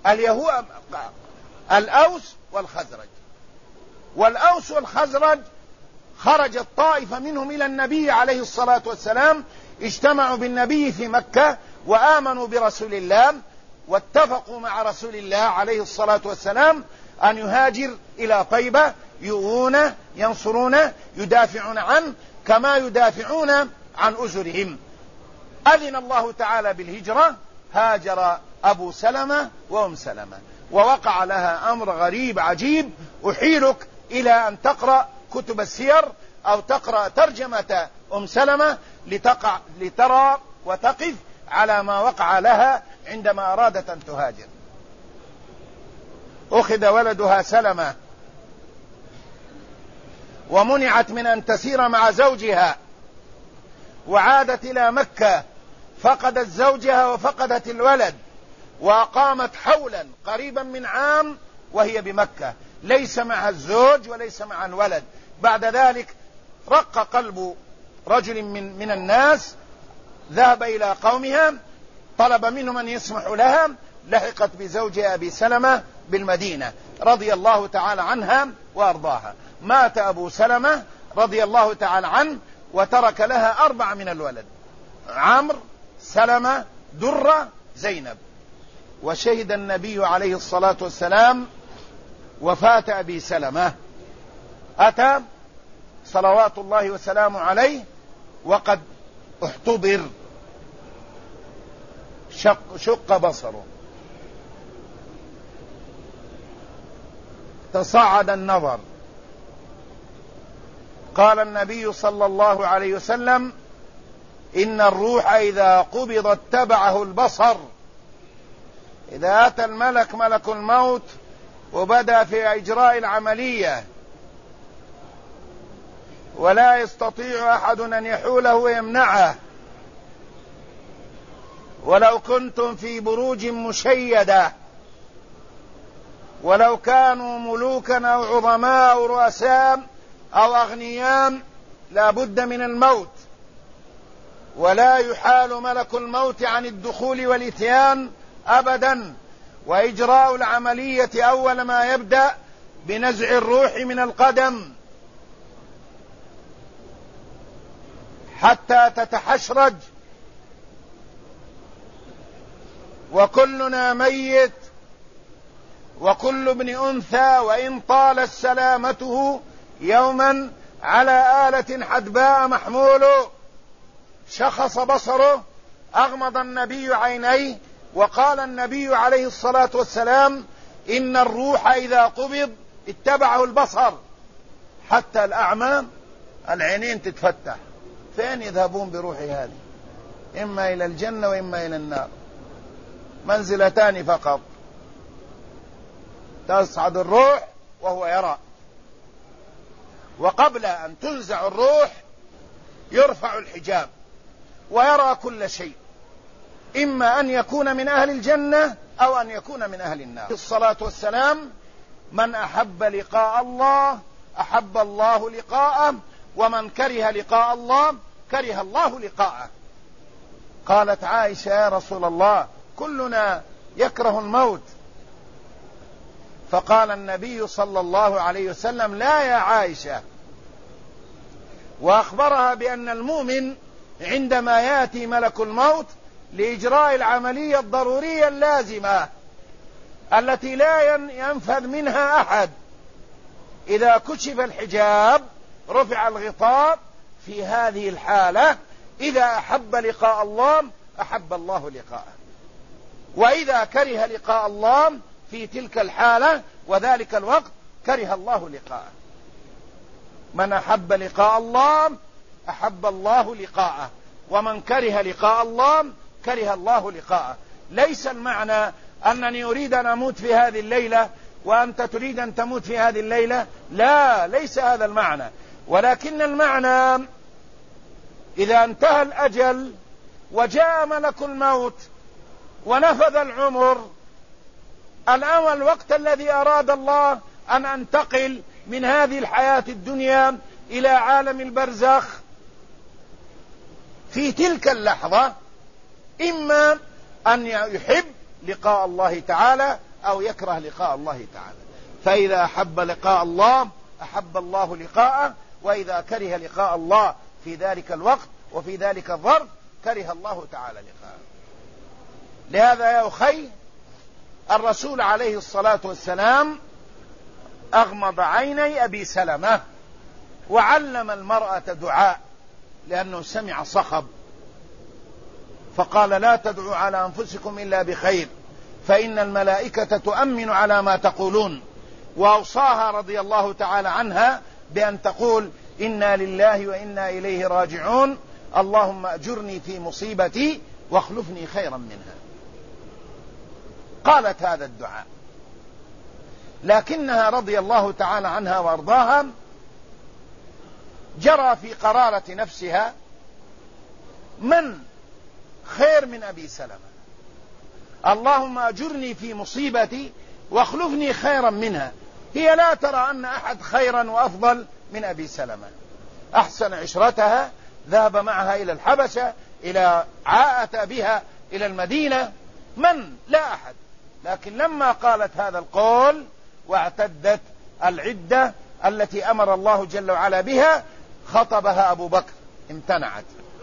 الأوس والخزرج. والأوس والخزرج خرجت طائفة منهم إلى النبي عليه الصلاة والسلام، اجتمعوا بالنبي في مكة وآمنوا برسول الله، واتفقوا مع رسول الله عليه الصلاة والسلام أن يهاجر إلى طيبة، يؤونه، ينصرونه، يدافعون عنه كما يدافعون عن أزرهم. أذن الله تعالى بالهجرة، هاجر أبو سلمة وأم سلمة، ووقع لها أمر غريب عجيب. أحيلك إلى أن تقرأ كتب السير أو تقرأ ترجمة أم سلمة لترى وتقف على ما وقع لها عندما أرادت أن تهاجر. أخذ ولدها سلمة ومنعت من أن تسير مع زوجها، وعادت إلى مكة، فقدت زوجها وفقدت الولد، وأقامت حولا قريبا من عام وهي بمكة، ليس معها الزوج وليس معها الولد. بعد ذلك رق قلب رجل من الناس، ذهب إلى قومها، طلب منهم أن يسمحوا لها، لحقت بزوجها أبي سلمة بالمدينة رضي الله تعالى عنها وأرضاها. مات أبو سلمة رضي الله تعالى عنه وترك لها 4 من الولد: عمرو، سلمة، درة، زينب. وشهد النبي عليه الصلاة والسلام وفاة أبي سلمة، أتى صلوات الله وسلامه عليه وقد احتضر، شق بصره، تصاعد النظر. قال النبي صلى الله عليه وسلم: إن الروح إذا قبض اتبعه البصر. إذا أتى الملك، ملك الموت، وبدأ في إجراء العملية، ولا يستطيع أحد أن يحوله ويمنعه، ولو كنتم في بروج مشيدة، ولو كانوا ملوكا أو عظماء أو رؤساء أو أغنياء، لا بد من الموت، ولا يحال ملك الموت عن الدخول والإتيان أبدا. وإجراء العملية أول ما يبدأ بنزع الروح من القدم حتى تتحشرج، وكلنا ميت، وكل ابن أنثى وإن طالت سلامته يوما على آلة حدباء محمول. شخص بصره، أغمض النبي عينيه، وقال النبي عليه الصلاة والسلام: إن الروح إذا قبض اتبعه البصر. حتى الأعمى العينين تتفتح، فين يذهبون بروحي هذه؟ إما إلى الجنة وإما إلى النار، منزلتان فقط. تصعد الروح وهو يرى، وقبل أن تنزع الروح يرفع الحجاب ويرى كل شيء، إما أن يكون من أهل الجنة أو أن يكون من أهل النار. الصلاة والسلام: من أحب لقاء الله أحب الله لقاءه، ومن كره لقاء الله كره الله لقاءه. قالت عائشة: يا رسول الله، كلنا يكره الموت. فقال النبي صلى الله عليه وسلم: لا يا عائشة. وأخبرها بأن المؤمن عندما يأتي ملك الموت لإجراء العملية الضرورية اللازمة التي لا ينفذ منها أحد، إذا كشف الحجاب، رفع الغطاء، في هذه الحالة إذا أحب لقاء الله أحب الله لقاءه، وإذا كره لقاء الله في تلك الحالة وذلك الوقت كره الله لقاءه. من أحب لقاء الله أحب الله لقاءه، ومن كره لقاء الله كره الله لقاءه. ليس المعنى أنني أريد أن أموت في هذه الليلة وأنت تريد أن تموت في هذه الليلة، لا، ليس هذا المعنى، ولكن المعنى إذا انتهى الأجل وجاء ملك الموت ونفذ العمر، الآن الوقت الذي أراد الله أن أنتقل من هذه الحياة الدنيا إلى عالم البرزخ، في تلك اللحظة إما أن يحب لقاء الله تعالى أو يكره لقاء الله تعالى. فإذا أحب لقاء الله أحب الله لقاءه، وإذا كره لقاء الله في ذلك الوقت وفي ذلك الظرف كره الله تعالى لقاءه. لهذا يا أخي الرسول عليه الصلاة والسلام أغمض عيني أبي سلمة وعلم المرأة دعاء، لأنه سمع صخب، فقال: لا تدعوا على أنفسكم إلا بخير فإن الملائكة تؤمن على ما تقولون. وأوصاها رضي الله تعالى عنها بأن تقول: إنا لله وإنا إليه راجعون، اللهم أجرني في مصيبتي واخلفني خيرا منها. قالت هذا الدعاء، لكنها رضي الله تعالى عنها وارضاها جرى في قرارة نفسها من خير من أبي سلمة، اللهم أجرني في مصيبتي واخلفني خيرا منها. هي لا ترى أن أحد خيرا وأفضل من أبي سلمة. أحسن عشرتها، ذهب معها إلى الحبشة، عاءت بها إلى المدينة، من؟ لا أحد. لكن لما قالت هذا القول واعتدت العدة التي أمر الله جل وعلا بها، خطبها أبو بكر، امتنعت.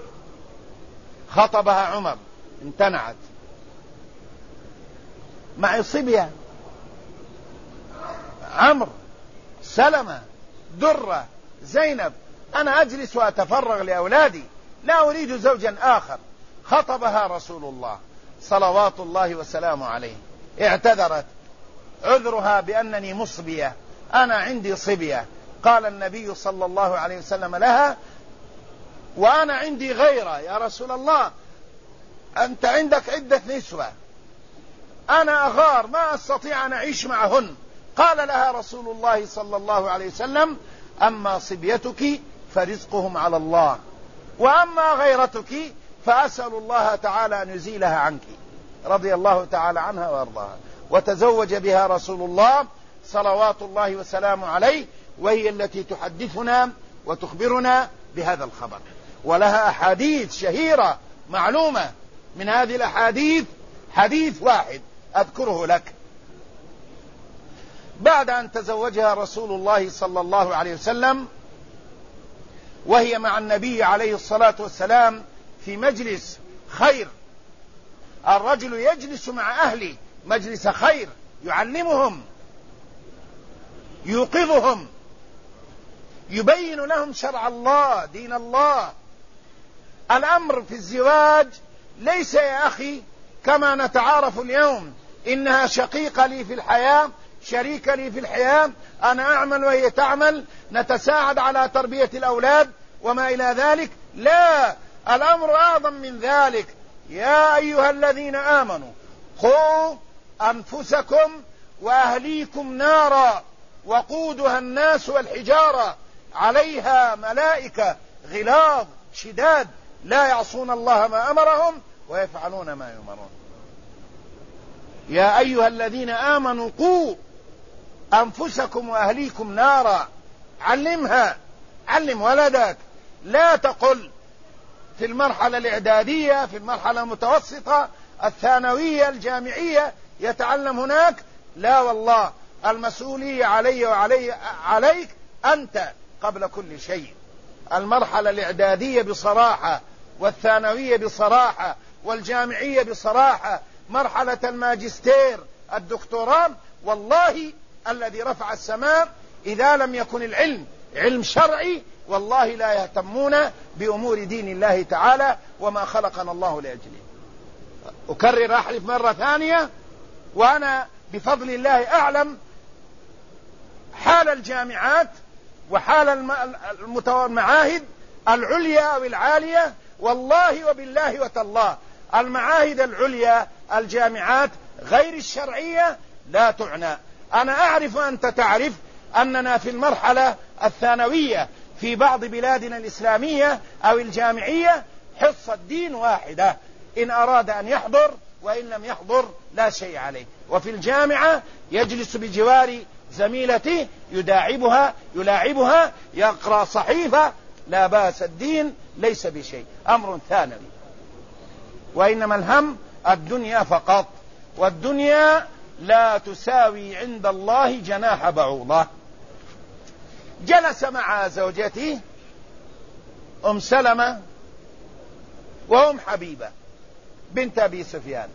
خطبها عمر، امتنعت. معي صبية، عمرو، سلمة، درة، زينب، أنا أجلس وأتفرغ لأولادي، لا أريد زوجا آخر. خطبها رسول الله صلوات الله وسلامه عليه، اعتذرت، عذرها بأنني مصبية، أنا عندي صبية. قال النبي صلى الله عليه وسلم لها: وأنا عندي غيرة يا رسول الله، أنت عندك عدة نسوة، أنا أغار ما أستطيع أن أعيش معهن. قال لها رسول الله صلى الله عليه وسلم: أما صبيتك فرزقهم على الله، وأما غيرتك فأسأل الله تعالى أن يزيلها عنك. رضي الله تعالى عنها وأرضاها. وتزوج بها رسول الله صلوات الله وسلامه عليه، وهي التي تحدثنا وتخبرنا بهذا الخبر. ولها أحاديث شهيرة معلومة، من هذه الأحاديث حديث واحد أذكره لك. بعد أن تزوجها رسول الله صلى الله عليه وسلم وهي مع النبي عليه الصلاة والسلام في مجلس خير، الرجل يجلس مع أهله مجلس خير، يعلمهم، يوقظهم، يبين لهم شرع الله، دين الله. الأمر في الزواج ليس يا أخي كما نتعارف اليوم، إنها شقيقة لي في الحياة، شريكة لي في الحياة، أنا أعمل وهي تعمل، نتساعد على تربية الأولاد وما إلى ذلك. لا، الأمر أعظم من ذلك. يا أيها الذين آمنوا قوا أنفسكم وأهليكم نارا وقودها الناس والحجارة عليها ملائكة غلاظ شداد لا يعصون الله ما أمرهم ويفعلون ما يؤمرون. يا أيها الذين آمنوا قوا أنفسكم وأهليكم نارا. علمها، علم ولدك. لا تقل في المرحلة الإعدادية، في المرحلة المتوسطة، الثانوية، الجامعية، يتعلم هناك. لا والله، المسؤولية علي عليك أنت قبل كل شيء. المرحلة الإعدادية بصراحة، والثانوية بصراحة، والجامعية بصراحة، مرحلة الماجستير، الدكتوراه، والله الذي رفع السماء إذا لم يكن العلم علم شرعي والله لا يهتمون بأمور دين الله تعالى وما خلقنا الله لأجله. أكرر أحلف مرة ثانية، وأنا بفضل الله أعلم حال الجامعات وحال المعاهد العليا أو العالية، والله وبالله وتالله المعاهد العليا الجامعات غير الشرعية لا تعنى. أنا أعرف أنت تعرف أننا في المرحلة الثانوية في بعض بلادنا الإسلامية أو الجامعية حصة دين واحدة، إن أراد أن يحضر وإن لم يحضر لا شيء عليه. وفي الجامعة يجلس بجوار زميلته يلاعبها يقرأ صحيفة، لا بأس، الدين ليس بشيء، أمر ثانوي. وإنما الهم الدنيا فقط، والدنيا لا تساوي عند الله جناح بعوضة. جلس مع زوجته أم سلمة وأم حبيبة بنت أبي سفيان.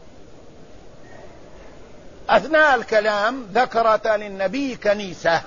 أثناء الكلام ذكرتا للنبي كنيسة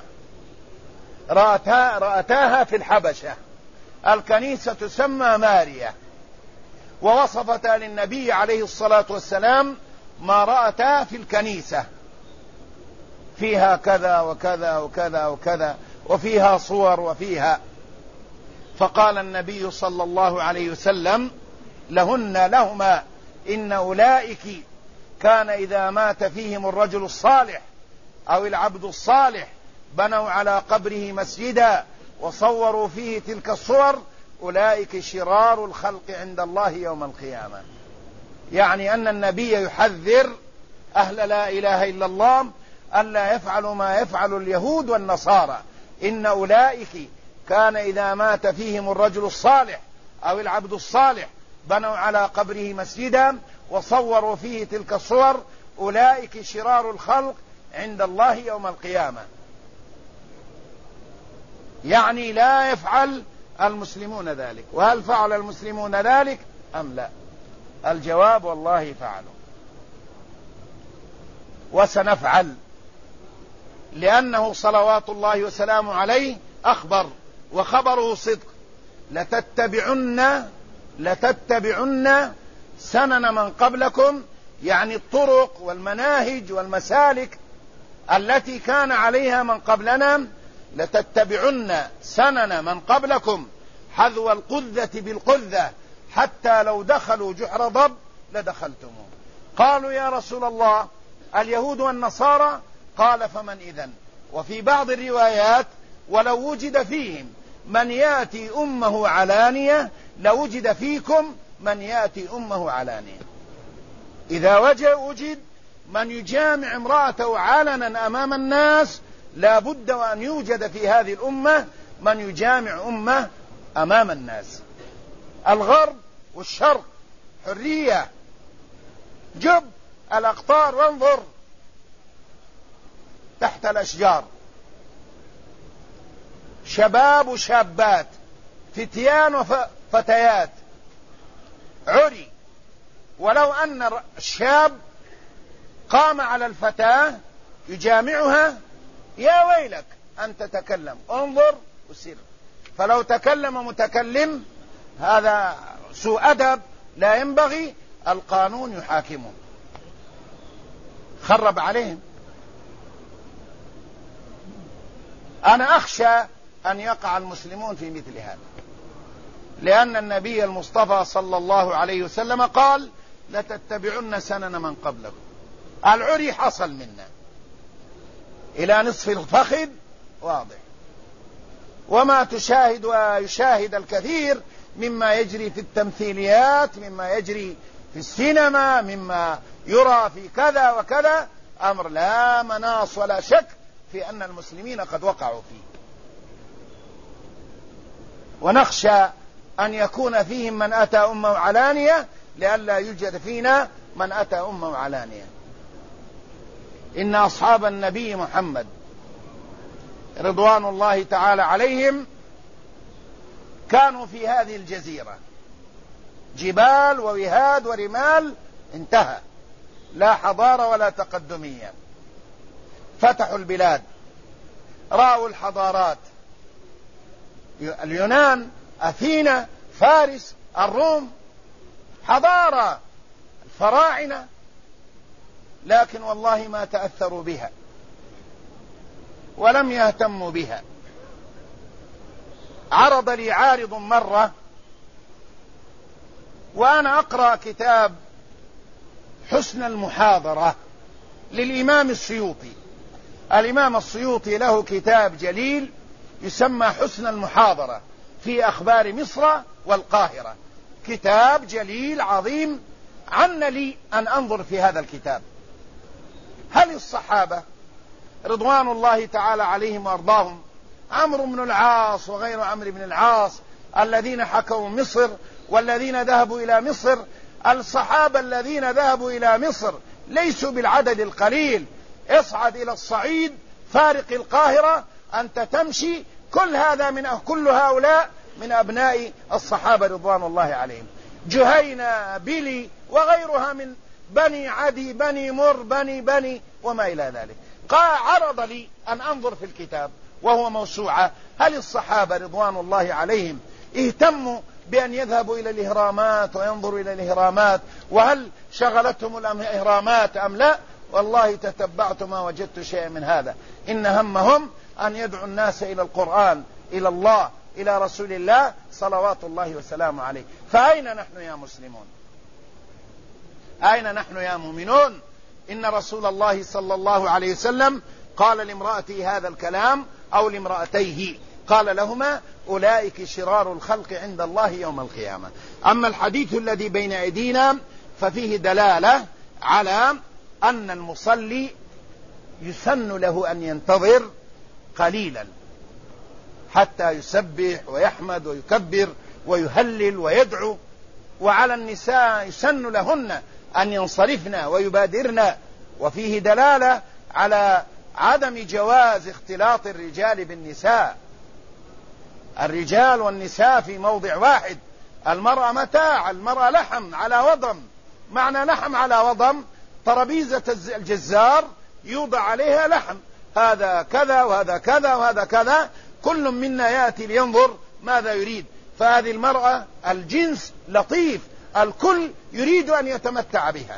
رأتاها في الحبشة، الكنيسة تسمى ماريا، ووصفتا للنبي عليه الصلاة والسلام ما رأتا في الكنيسة، فيها كذا وكذا وكذا وكذا، وفيها صور وفيها. فقال النبي صلى الله عليه وسلم لهما إن أولئك كان إذا مات فيهم الرجل الصالح أو العبد الصالح بنوا على قبره مسجدا وصوروا فيه تلك الصور، أولئك شرار الخلق عند الله يوم القيامة. يعني أن النبي يحذر أهل لا إله إلا الله ألا يفعلوا ما يفعل اليهود والنصارى. إن أولئك كان إذا مات فيهم الرجل الصالح أو العبد الصالح بنوا على قبره مسجدا وصوروا فيه تلك الصور، أولئك شرار الخلق عند الله يوم القيامة. يعني لا يفعل المسلمون ذلك. وهل فعل المسلمون ذلك أم لا؟ الجواب والله فعلوا، وسنفعل، لأنه صلوات الله وسلامه عليه أخبر، وخبره صدق: لتتبعن سنن من قبلكم، يعني الطرق والمناهج والمسالك التي كان عليها من قبلنا. لتتبعن سنن من قبلكم حذو القذة بالقذة حتى لو دخلوا جحر ضب لدخلتموه. قالوا يا رسول الله اليهود والنصارى؟ قال فمن إذن؟ وفي بعض الروايات ولو وجد فيهم من يأتي أمه علانية لوجد فيكم من يأتي أمه علانية. إذا وجد من يجامع امرأته علنا أمام الناس لا بد وأن يوجد في هذه الأمة من يجامع أمه أمام الناس. الغرب والشرق حرية، جب الأقطار وانظر تحت الأشجار شباب وشابات، فتيان وفتيات عري. ولو أن الشاب قام على الفتاة يجامعها، يا ويلك أن تتكلم، انظر وسر. فلو تكلم متكلم هذا سوء أدب لا ينبغي، القانون يحاكمه. خرب عليهم. أنا أخشى أن يقع المسلمون في مثل هذا، لأن النبي المصطفى صلى الله عليه وسلم قال لتتبعن سنن من قبلكم. العري حصل منا إلى نصف الفخذ واضح، وما تشاهد ويشاهد الكثير مما يجري في التمثيليات، مما يجري في السينما، مما يرى في كذا وكذا، أمر لا مناص ولا شك في أن المسلمين قد وقعوا فيه. ونخشى أن يكون فيهم من أتى أمه علانية لئلا يوجد فينا من أتى أمه علانية. إن أصحاب النبي محمد رضوان الله تعالى عليهم كانوا في هذه الجزيرة، جبال ووهاد ورمال، انتهى، لا حضارة ولا اليونان، أثينا، فارس، الروم، حضارة الفراعنة، لكن والله ما تأثروا بها ولم يهتموا بها. عرض لي عارض مرة وأنا أقرأ كتاب حسن المحاضرة للإمام السيوطي. الإمام السيوطي له كتاب جليل يسمى حسن المحاضرة في أخبار مصر والقاهرة، كتاب جليل عظيم. عن لي أن أنظر في هذا الكتاب هل الصحابة رضوان الله تعالى عليهم وأرضاهم، عمرو بن العاص وغير عمرو بن العاص الذين حكموا مصر والذين ذهبوا إلى مصر، الصحابة الذين ذهبوا إلى مصر ليسوا بالعدد القليل. اصعد إلى الصعيد فارق القاهرة أنت تمشي، كل هؤلاء من أبناء الصحابة رضوان الله عليهم. جهينة، بلي وغيرها من بني عدي، بني مر، بني وما إلى ذلك. عرض لي أن أنظر في الكتاب وهو موسوعة، هل الصحابة رضوان الله عليهم اهتموا بأن يذهبوا إلى الإهرامات وينظروا إلى الإهرامات، وهل شغلتهم الإهرامات أم لا؟ والله تتبعت ما وجدت شيئا من هذا. إن همهم أن يدعو الناس إلى القرآن، إلى الله، إلى رسول الله صلوات الله وسلامه عليه. فأين نحن يا مسلمون؟ أين نحن يا مؤمنون؟ إن رسول الله صلى الله عليه وسلم قال لامرأته هذا الكلام أو لامرأتيه، قال لهما أولئك شرار الخلق عند الله يوم القيامة. أما الحديث الذي بين أيدينا ففيه دلالة على أن المصلي يسن له أن ينتظر قليلا حتى يسبح ويحمد ويكبر ويهلل ويدعو، وعلى النساء يسن لهن أن ينصرفن ويبادرن. وفيه دلالة على عدم جواز اختلاط الرجال بالنساء، الرجال والنساء في موضع واحد. المرأة متاع، المرأة لحم على وضم. معنى لحم على وضم، ترابيزة الجزار يوضع عليها لحم، هذا كذا وهذا كذا وهذا كذا، كل منا يأتي لينظر ماذا يريد. فهذه المرأة الجنس لطيف، الكل يريد أن يتمتع بها،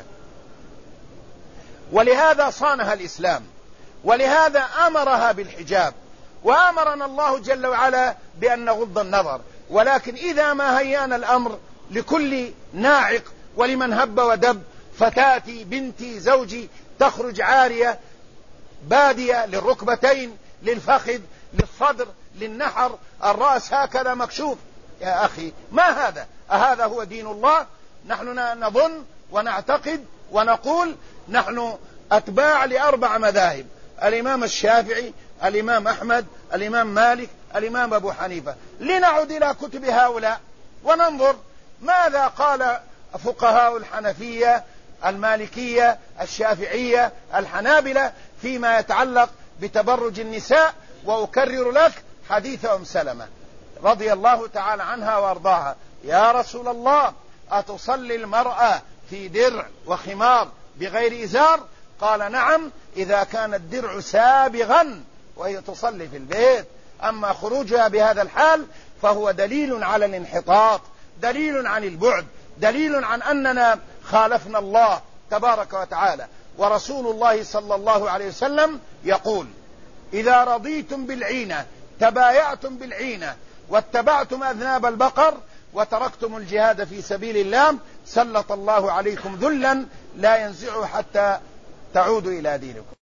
ولهذا صانها الإسلام، ولهذا أمرها بالحجاب، وأمرنا الله جل وعلا بأن نغض النظر. ولكن إذا ما هيانا الأمر لكل ناعق ولمن هب ودب، فتاتي بنتي زوجي تخرج عارية بادية للركبتين، للفخذ، للصدر، للنحر، الرأس هكذا مكشوف. يا أخي ما هذا؟ أهذا هو دين الله؟ نحن نظن ونعتقد ونقول نحن أتباع ل4 مذاهب: الإمام الشافعي، الإمام أحمد، الإمام مالك، الإمام أبو حنيفة. لنعد إلى كتب هؤلاء وننظر ماذا قال فقهاء الحنفية، المالكية، الشافعية، الحنابلة فيما يتعلق بتبرج النساء. وأكرر لك حديث أم سلمة رضي الله تعالى عنها وأرضاها: يا رسول الله، أتصلي المرأة في درع وخمار بغير إزار؟ قال: نعم، إذا كان الدرع سابغا وهي تصلي في البيت. أما خروجها بهذا الحال فهو دليل على الانحطاط، دليل عن البعد، دليل عن أننا خالفنا الله تبارك وتعالى. ورسول الله صلى الله عليه وسلم يقول: إذا رضيتم بالعينة تبايعتم بالعينة واتبعتم أذناب البقر وتركتم الجهاد في سبيل الله سلط الله عليكم ذلا لا ينزعه حتى تعودوا إلى دينكم.